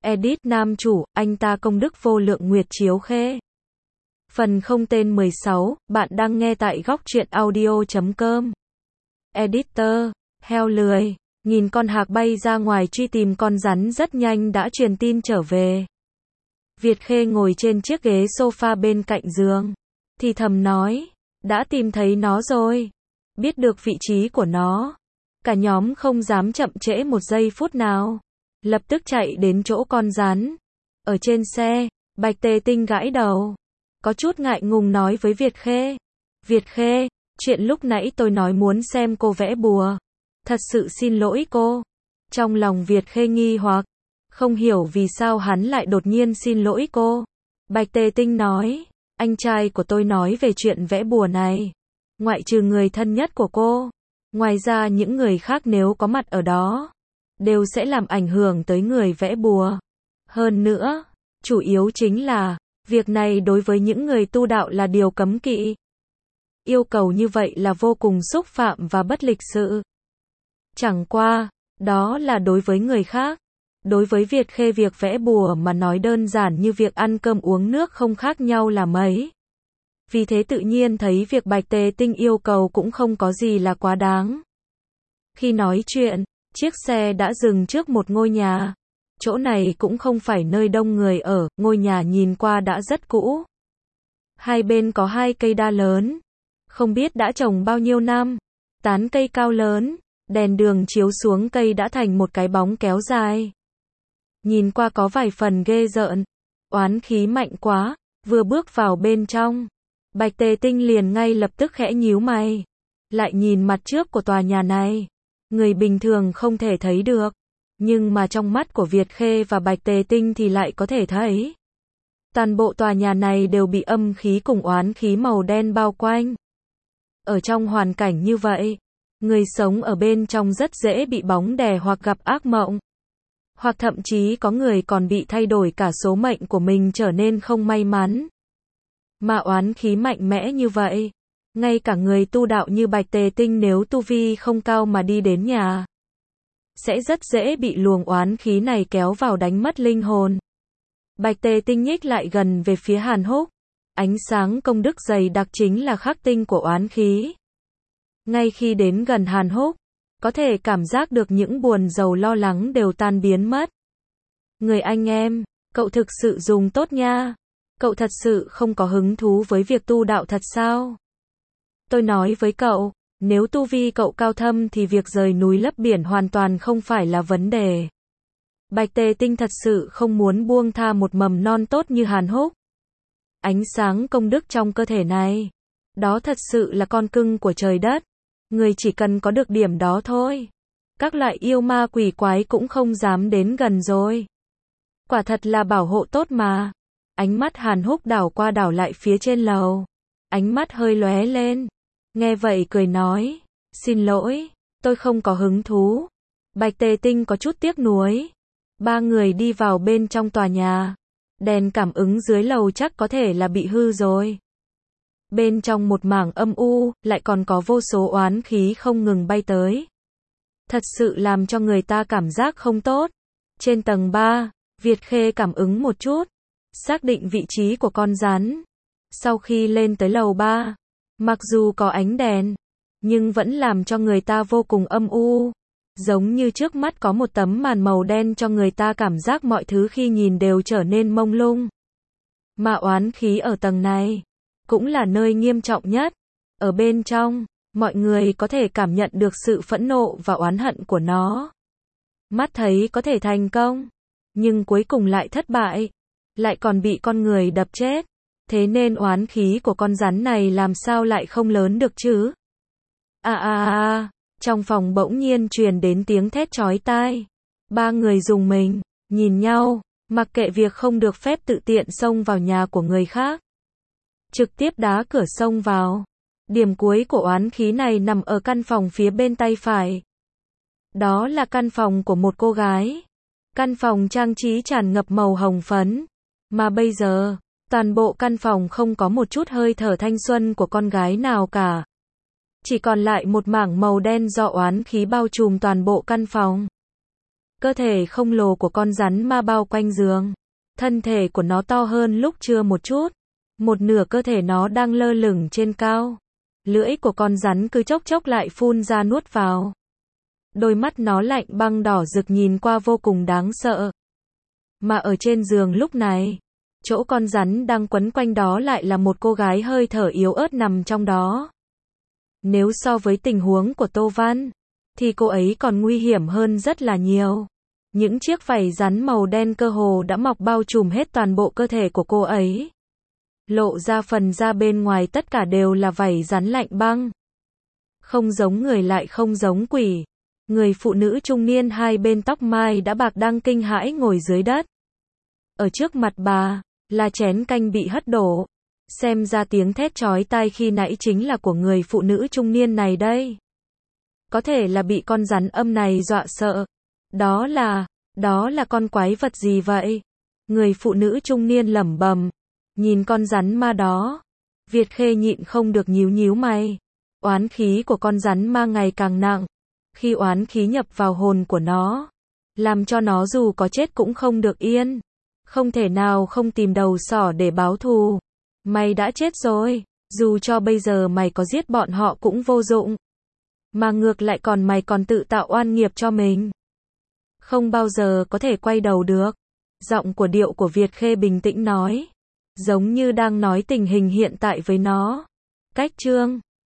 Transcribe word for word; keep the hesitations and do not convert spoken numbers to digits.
Edit nam chủ, anh ta công đức vô lượng Nguyệt Chiếu Khê. Phần không tên mười sáu, bạn đang nghe tại góc truyện audio chấm com. Editor, heo lười, nhìn con hạc bay ra ngoài truy tìm con rắn rất nhanh đã truyền tin trở về. Việt Khê ngồi trên chiếc ghế sofa bên cạnh giường, thì thầm nói, đã tìm thấy nó rồi, biết được vị trí của nó. Cả nhóm không dám chậm trễ một giây phút nào, lập tức chạy đến chỗ con rắn. Ở trên xe, Bạch Tề Tinh gãi đầu, có chút ngại ngùng nói với Việt Khê. Việt Khê, chuyện lúc nãy tôi nói muốn xem cô vẽ bùa. Thật sự xin lỗi cô. Trong lòng Việt Khê nghi hoặc, không hiểu vì sao hắn lại đột nhiên xin lỗi cô. Bạch Tề Tinh nói, anh trai của tôi nói về chuyện vẽ bùa này. Ngoại trừ người thân nhất của cô, ngoài ra những người khác nếu có mặt ở đó, đều sẽ làm ảnh hưởng tới người vẽ bùa. Hơn nữa, chủ yếu chính là, việc này đối với những người tu đạo là điều cấm kỵ. Yêu cầu như vậy là vô cùng xúc phạm và bất lịch sự. Chẳng qua, đó là đối với người khác. Đối với Việt Khê việc vẽ bùa mà nói đơn giản như việc ăn cơm uống nước không khác nhau là mấy. Vì thế tự nhiên thấy việc Bạch Tề Tinh yêu cầu cũng không có gì là quá đáng. Khi nói chuyện, chiếc xe đã dừng trước một ngôi nhà. Chỗ này cũng không phải nơi đông người ở, ngôi nhà nhìn qua đã rất cũ. Hai bên có hai cây đa lớn, không biết đã trồng bao nhiêu năm. Tán cây cao lớn, đèn đường chiếu xuống cây đã thành một cái bóng kéo dài. Nhìn qua có vài phần ghê rợn, oán khí mạnh quá. Vừa bước vào bên trong, Bạch Tề Tinh liền ngay lập tức khẽ nhíu mày. Lại nhìn mặt trước của tòa nhà này, người bình thường không thể thấy được, nhưng mà trong mắt của Việt Khê và Bạch Tề Tinh thì lại có thể thấy. Toàn bộ tòa nhà này đều bị âm khí cùng oán khí màu đen bao quanh. Ở trong hoàn cảnh như vậy, người sống ở bên trong rất dễ bị bóng đè hoặc gặp ác mộng. Hoặc thậm chí có người còn bị thay đổi cả số mệnh của mình trở nên không may mắn. Mà oán khí mạnh mẽ như vậy, ngay cả người tu đạo như Bạch Tề Tinh nếu tu vi không cao mà đi đến nhà, sẽ rất dễ bị luồng oán khí này kéo vào đánh mất linh hồn. Bạch Tề Tinh nhích lại gần về phía Hàn Húc. Ánh sáng công đức dày đặc chính là khắc tinh của oán khí. Ngay khi đến gần Hàn Húc, có thể cảm giác được những buồn rầu lo lắng đều tan biến mất. Người anh em, cậu thực sự dùng tốt nha. Cậu thật sự không có hứng thú với việc tu đạo thật sao? Tôi nói với cậu, nếu tu vi cậu cao thâm thì việc rời núi lấp biển hoàn toàn không phải là vấn đề. Bạch Tề Tinh thật sự không muốn buông tha một mầm non tốt như Hàn Húc. Ánh sáng công đức trong cơ thể này, đó thật sự là con cưng của trời đất. Người chỉ cần có được điểm đó thôi, các loại yêu ma quỷ quái cũng không dám đến gần rồi. Quả thật là bảo hộ tốt mà. Ánh mắt Hàn Húc đảo qua đảo lại phía trên lầu. Ánh mắt hơi lóe lên. Nghe vậy cười nói, xin lỗi, tôi không có hứng thú. Bạch Tề Tinh có chút tiếc nuối. Ba người đi vào bên trong tòa nhà. Đèn cảm ứng dưới lầu chắc có thể là bị hư rồi. Bên trong một mảng âm u, lại còn có vô số oán khí không ngừng bay tới. Thật sự làm cho người ta cảm giác không tốt. Trên tầng ba, Việt Khê cảm ứng một chút, xác định vị trí của con rắn. Sau khi lên tới lầu ba, mặc dù có ánh đèn, nhưng vẫn làm cho người ta vô cùng âm u. Giống như trước mắt có một tấm màn màu đen cho người ta cảm giác mọi thứ khi nhìn đều trở nên mông lung. Mà oán khí ở tầng này, cũng là nơi nghiêm trọng nhất. Ở bên trong, mọi người có thể cảm nhận được sự phẫn nộ và oán hận của nó. Mắt thấy có thể thành công, nhưng cuối cùng lại thất bại, lại còn bị con người đập chết. Thế nên oán khí của con rắn này làm sao lại không lớn được chứ? À à à, trong phòng bỗng nhiên truyền đến tiếng thét chói tai. Ba người rùng mình, nhìn nhau, mặc kệ việc không được phép tự tiện xông vào nhà của người khác. Trực tiếp đá cửa xông vào. Điểm cuối của oán khí này nằm ở căn phòng phía bên tay phải. Đó là căn phòng của một cô gái. Căn phòng trang trí tràn ngập màu hồng phấn. Mà bây giờ, toàn bộ căn phòng không có một chút hơi thở thanh xuân của con gái nào cả. Chỉ còn lại một mảng màu đen do oán khí bao trùm toàn bộ căn phòng. Cơ thể khổng lồ của con rắn ma bao quanh giường. Thân thể của nó to hơn lúc trưa một chút. Một nửa cơ thể nó đang lơ lửng trên cao. Lưỡi của con rắn cứ chốc chốc lại phun ra nuốt vào. Đôi mắt nó lạnh băng đỏ rực nhìn qua vô cùng đáng sợ. Mà ở trên giường lúc này, chỗ con rắn đang quấn quanh đó lại là một cô gái hơi thở yếu ớt nằm trong đó. Nếu so với tình huống của Tô Văn, thì cô ấy còn nguy hiểm hơn rất là nhiều. Những chiếc vảy rắn màu đen cơ hồ đã mọc bao trùm hết toàn bộ cơ thể của cô ấy. Lộ ra phần da bên ngoài tất cả đều là vảy rắn lạnh băng. Không giống người lại không giống quỷ. Người phụ nữ trung niên hai bên tóc mai đã bạc đang kinh hãi ngồi dưới đất. Ở trước mặt bà, là chén canh bị hất đổ. Xem ra tiếng thét chói tai khi nãy chính là của người phụ nữ trung niên này đây. Có thể là bị con rắn âm này dọa sợ. Đó là, đó là con quái vật gì vậy? Người phụ nữ trung niên lẩm bẩm. Nhìn con rắn ma đó. Việt Khê nhịn không được nhíu nhíu mày. Oán khí của con rắn ma ngày càng nặng. Khi oán khí nhập vào hồn của nó, làm cho nó dù có chết cũng không được yên. Không thể nào không tìm đầu sỏ để báo thù. Mày đã chết rồi, dù cho bây giờ mày có giết bọn họ cũng vô dụng. Mà ngược lại còn mày còn tự tạo oan nghiệp cho mình. Không bao giờ có thể quay đầu được. Giọng của điệu của Việt Khê bình tĩnh nói. Giống như đang nói tình hình hiện tại với nó. Cách chương